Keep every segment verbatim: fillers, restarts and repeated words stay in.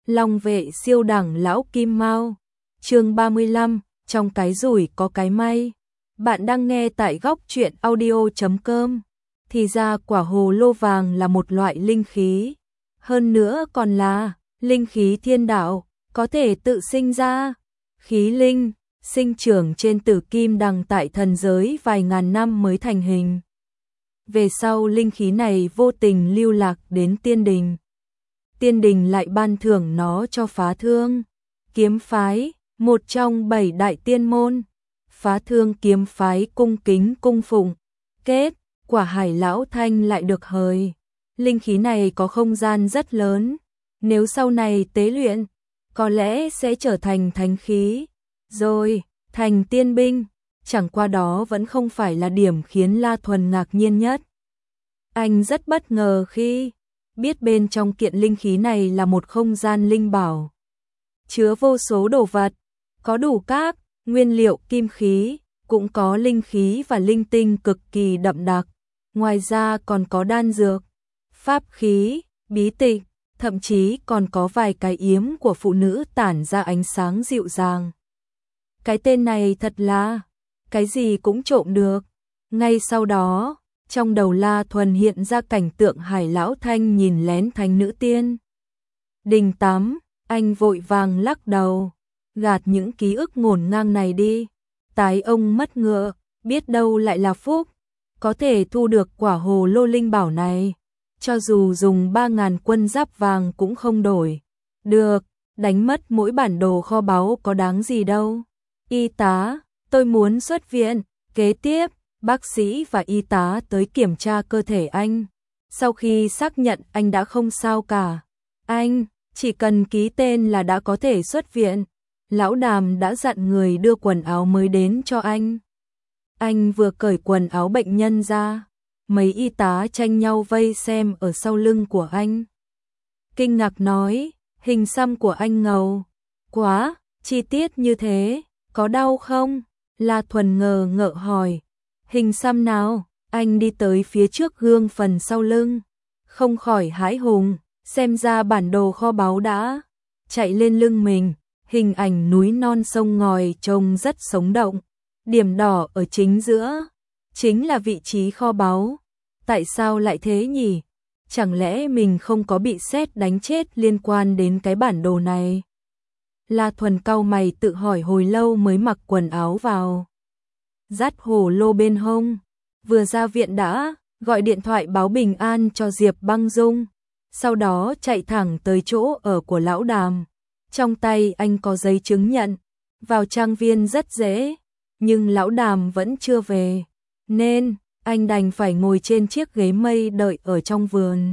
Long vệ siêu đẳng lão kim mao. Chương ba mươi lăm, trong cái rủi có cái may. Bạn đang nghe tại góc truyện audio chấm com. Thì ra quả hồ lô vàng là một loại linh khí, hơn nữa còn là linh khí thiên đạo, có thể tự sinh ra. Khí linh, sinh trưởng trên tử kim đằng tại thần giới vài ngàn năm mới thành hình. Về sau linh khí này vô tình lưu lạc đến tiên đình. Tiên đình lại ban thưởng nó cho Phá Thương kiếm phái, một trong bảy đại tiên môn. Phá Thương kiếm phái cung kính cung phụng. Kết quả Hải Lão Thanh lại được hời. Linh khí này có không gian rất lớn, nếu sau này tế luyện, có lẽ sẽ trở thành thánh khí, rồi thành tiên binh. Chẳng qua đó vẫn không phải là điểm khiến La Thuần ngạc nhiên nhất. Anh rất bất ngờ khi biết bên trong kiện linh khí này là một không gian linh bảo, chứa vô số đồ vật, có đủ các nguyên liệu kim khí, cũng có linh khí và linh tinh cực kỳ đậm đặc. Ngoài ra còn có đan dược, pháp khí, bí tịch, thậm chí còn có vài cái yếm của phụ nữ tản ra ánh sáng dịu dàng. Cái tên này thật là cái gì cũng trộm được. Ngay sau đó, trong đầu La Thuần hiện ra cảnh tượng Hải Lão Thanh nhìn lén thánh nữ tiên đình tắm. Anh vội vàng lắc đầu, gạt những ký ức ngổn ngang này đi. Tái ông mất ngựa, biết đâu lại là phúc, có thể thu được quả hồ lô linh bảo này, cho dù dùng ba ngàn quân giáp vàng cũng không đổi được. Đánh mất mỗi bản đồ kho báu có đáng gì đâu. Y tá, tôi muốn xuất viện. Kế tiếp, bác sĩ và y tá tới kiểm tra cơ thể anh. Sau khi xác nhận anh đã không sao cả, anh chỉ cần ký tên là đã có thể xuất viện. Lão Đàm đã dặn người đưa quần áo mới đến cho anh. Anh vừa cởi quần áo bệnh nhân ra, mấy y tá tranh nhau vây xem ở sau lưng của anh. Kinh ngạc nói, hình xăm của anh ngầu quá, chi tiết như thế, có đau không? La Thuần ngờ ngợ hỏi, hình xăm nào? Anh đi tới phía trước gương phần sau lưng, không khỏi hãi hùng, xem ra bản đồ kho báu đã chạy lên lưng mình. Hình ảnh núi non sông ngòi trông rất sống động. Điểm đỏ ở chính giữa chính là vị trí kho báu. Tại sao lại thế nhỉ? Chẳng lẽ mình không có bị sét đánh chết liên quan đến cái bản đồ này? La Thuần cau mày tự hỏi hồi lâu mới mặc quần áo vào, dắt hồ lô bên hông. Vừa ra viện đã gọi điện thoại báo bình an cho Diệp Băng Dung, sau đó chạy thẳng tới chỗ ở của Lão Đàm. Trong tay anh có giấy chứng nhận, vào trang viên rất dễ, nhưng Lão Đàm vẫn chưa về, nên anh đành phải ngồi trên chiếc ghế mây đợi ở trong vườn.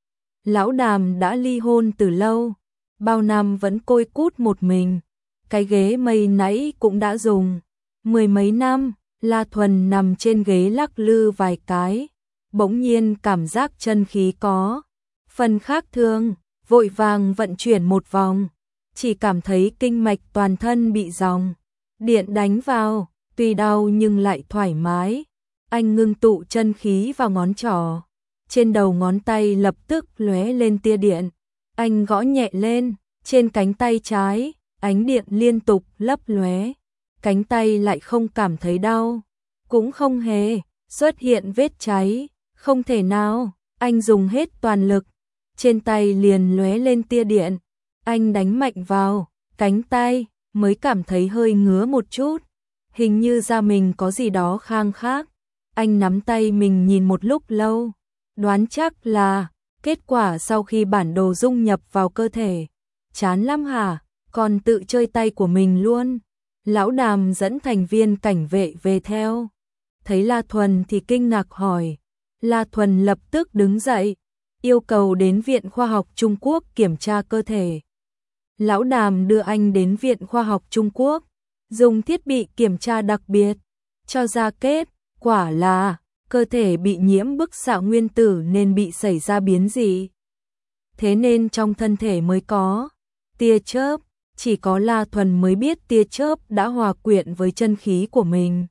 Lão Đàm đã ly hôn từ lâu, bao năm vẫn côi cút một mình. Cái ghế mây nãy cũng đã dùng mười mấy năm. La Thuần nằm trên ghế lắc lư vài cái, bỗng nhiên cảm giác chân khí có phần khác thường, vội vàng vận chuyển một vòng, chỉ cảm thấy kinh mạch toàn thân bị dòng điện đánh vào, tuy đau nhưng lại thoải mái. Anh ngưng tụ chân khí vào ngón trỏ, trên đầu ngón tay lập tức lóe lên tia điện. Anh gõ nhẹ lên trên cánh tay trái, ánh điện liên tục lấp lóe. Cánh tay lại không cảm thấy đau, cũng không hề xuất hiện vết cháy. Không thể nào, anh dùng hết toàn lực, trên tay liền lóe lên tia điện. Anh đánh mạnh vào cánh tay, mới cảm thấy hơi ngứa một chút, hình như da mình có gì đó khang khác. Anh nắm tay mình nhìn một lúc lâu, đoán chắc là kết quả sau khi bản đồ dung nhập vào cơ thể. Chán lắm hả, còn tự chơi tay của mình luôn. Lão Đàm dẫn thành viên cảnh vệ về theo, thấy La Thuần thì kinh ngạc hỏi. La Thuần lập tức đứng dậy, yêu cầu đến Viện Khoa học Trung Quốc kiểm tra cơ thể. Lão Đàm đưa anh đến Viện Khoa học Trung Quốc, dùng thiết bị kiểm tra đặc biệt, cho ra kết quả là cơ thể bị nhiễm bức xạ nguyên tử nên bị xảy ra biến dị. Thế nên trong thân thể mới có tia chớp, chỉ có La Thuần mới biết tia chớp đã hòa quyện với chân khí của mình.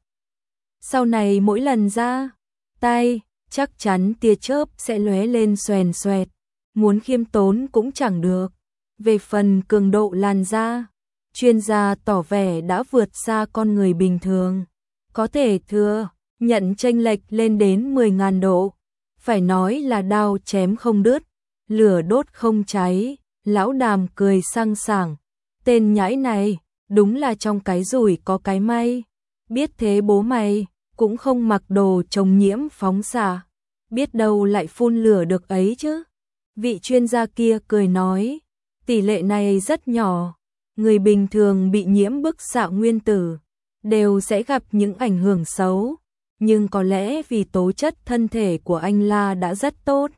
Sau này mỗi lần ra tay, chắc chắn tia chớp sẽ lóe lên xoèn xoẹt, muốn khiêm tốn cũng chẳng được. Về phần cường độ làn da, chuyên gia tỏ vẻ đã vượt xa con người bình thường. Có thể thừa nhận chênh lệch lên đến mười nghìn độ. Phải nói là đao chém không đứt, lửa đốt không cháy. Lão Đàm cười sang sảng. Tên nhãi này, đúng là trong cái rủi có cái may. Biết thế bố mày, cũng không mặc đồ chống nhiễm phóng xạ. Biết đâu lại phun lửa được ấy chứ. Vị chuyên gia kia cười nói, tỷ lệ này rất nhỏ. Người bình thường bị nhiễm bức xạ nguyên tử, đều sẽ gặp những ảnh hưởng xấu. Nhưng có lẽ vì tố chất thân thể của anh La đã rất tốt,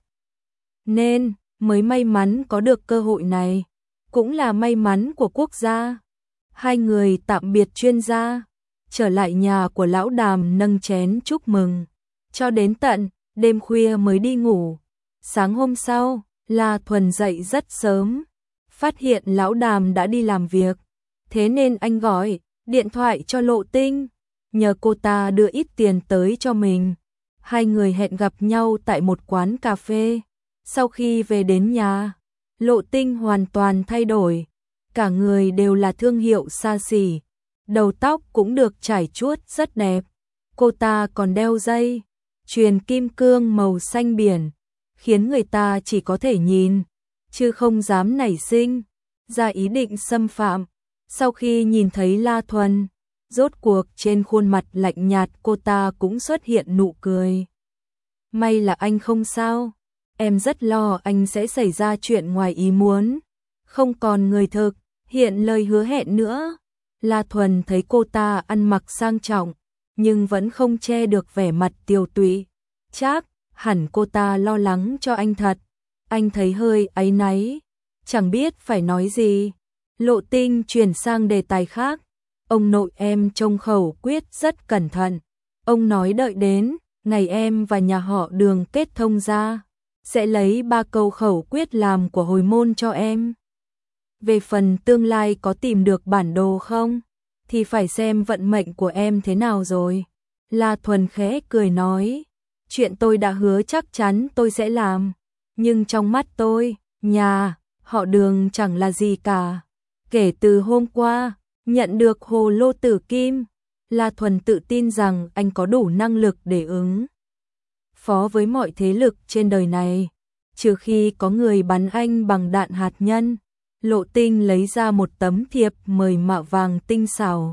nên mới may mắn có được cơ hội này. Cũng là may mắn của quốc gia. Hai người tạm biệt chuyên gia, trở lại nhà của lão Đàm nâng chén chúc mừng. Cho đến tận đêm khuya mới đi ngủ. Sáng hôm sau, La Thuần dậy rất sớm, phát hiện lão Đàm đã đi làm việc. Thế nên anh gọi điện thoại cho Lộ Tinh, nhờ cô ta đưa ít tiền tới cho mình. Hai người hẹn gặp nhau tại một quán cà phê. Sau khi về đến nhà, Lộ Tinh hoàn toàn thay đổi. Cả người đều là thương hiệu xa xỉ. Đầu tóc cũng được trải chuốt rất đẹp. Cô ta còn đeo dây chuyền kim cương màu xanh biển, khiến người ta chỉ có thể nhìn, chứ không dám nảy sinh ra ý định xâm phạm. Sau khi nhìn thấy La Thuần, rốt cuộc trên khuôn mặt lạnh nhạt cô ta cũng xuất hiện nụ cười. May là anh không sao, em rất lo anh sẽ xảy ra chuyện ngoài ý muốn. Không còn người thực hiện lời hứa hẹn nữa. La Thuần thấy cô ta ăn mặc sang trọng, nhưng vẫn không che được vẻ mặt tiều tụy. Chắc hẳn cô ta lo lắng cho anh thật. Anh thấy hơi áy náy, chẳng biết phải nói gì. Lộ Tinh chuyển sang đề tài khác. Ông nội em trông khẩu quyết rất cẩn thận. Ông nói đợi đến ngày em và nhà họ Đường kết thông ra, sẽ lấy ba câu khẩu quyết làm của hồi môn cho em. Về phần tương lai có tìm được bản đồ không, thì phải xem vận mệnh của em thế nào rồi. La Thuần khẽ cười nói, chuyện tôi đã hứa chắc chắn tôi sẽ làm. Nhưng trong mắt tôi, nhà họ Đường chẳng là gì cả. Kể từ hôm qua nhận được hồ lô tử kim, La Thuần tự tin rằng anh có đủ năng lực để ứng phó với mọi thế lực trên đời này, trừ khi có người bắn anh bằng đạn hạt nhân. Lộ Tinh lấy ra một tấm thiệp mời mạ vàng tinh xảo,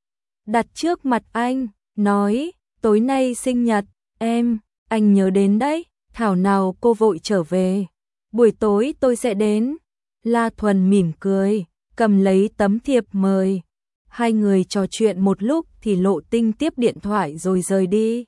đặt trước mặt anh, nói, tối nay sinh nhật em, anh nhớ đến đấy, thảo nào cô vội trở về, buổi tối tôi sẽ đến. La Thuần mỉm cười, cầm lấy tấm thiệp mời. Hai người trò chuyện một lúc thì Lộ Tinh tiếp điện thoại rồi rời đi.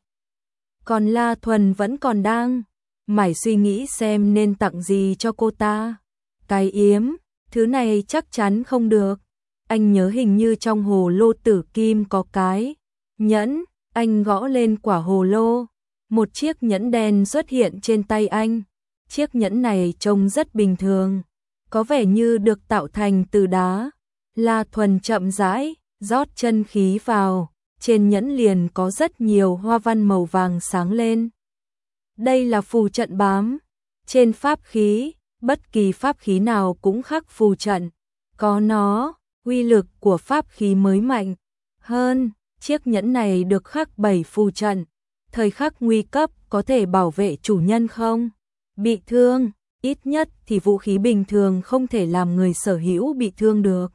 Còn La Thuần vẫn còn đang mải suy nghĩ xem nên tặng gì cho cô ta. Cái yếm, thứ này chắc chắn không được. Anh nhớ hình như trong hồ lô tử kim có cái nhẫn. Anh gõ lên quả hồ lô, một chiếc nhẫn đen xuất hiện trên tay anh. Chiếc nhẫn này trông rất bình thường, có vẻ như được tạo thành từ đá. La Thuần chậm rãi rót chân khí vào, trên nhẫn liền có rất nhiều hoa văn màu vàng sáng lên. Đây là phù trận bám trên pháp khí, bất kỳ pháp khí nào cũng khắc phù trận. Có nó, uy lực của pháp khí mới mạnh hơn. Chiếc nhẫn này được khắc bảy phù trận, thời khắc nguy cấp có thể bảo vệ chủ nhân không bị thương, ít nhất thì vũ khí bình thường không thể làm người sở hữu bị thương được.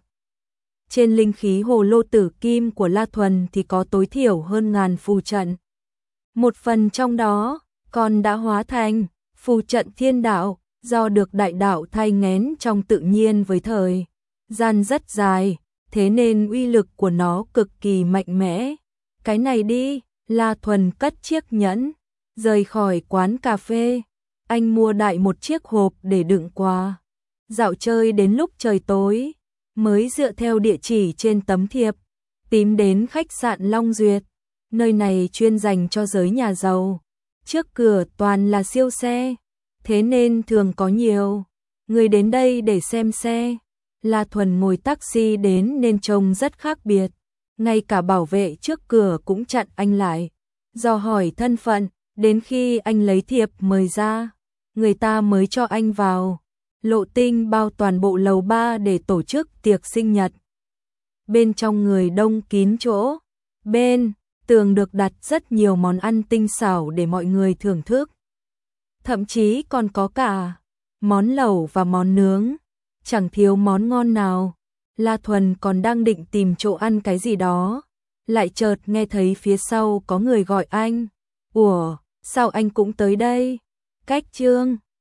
Trên linh khí hồ lô tử kim của La Thuần thì có tối thiểu hơn ngàn phù trận. Một phần trong đó còn đã hóa thành phù trận thiên đạo, do được đại đạo thay ngén trong tự nhiên với thời gian rất dài, thế nên uy lực của nó cực kỳ mạnh mẽ. Cái này đi, La Thuần cất chiếc nhẫn, rời khỏi quán cà phê. Anh mua đại một chiếc hộp để đựng quà. Dạo chơi đến lúc trời tối, mới dựa theo địa chỉ trên tấm thiệp tìm đến khách sạn Long Duyệt. Nơi này chuyên dành cho giới nhà giàu. Trước cửa toàn là siêu xe, thế nên thường có nhiều người đến đây để xem xe. La Thuần ngồi taxi đến nên trông rất khác biệt. Ngay cả bảo vệ trước cửa cũng chặn anh lại, dò hỏi thân phận. Đến khi anh lấy thiệp mời ra, người ta mới cho anh vào. Lộ Tinh bao toàn bộ lầu ba để tổ chức tiệc sinh nhật. Bên trong người đông kín chỗ, bên tường được đặt rất nhiều món ăn tinh xảo để mọi người thưởng thức. Thậm chí còn có cả món lẩu và món nướng, chẳng thiếu món ngon nào. La Thuần còn đang định tìm chỗ ăn cái gì đó, lại chợt nghe thấy phía sau có người gọi anh. Ủa, sao anh cũng tới đây? Cách Trương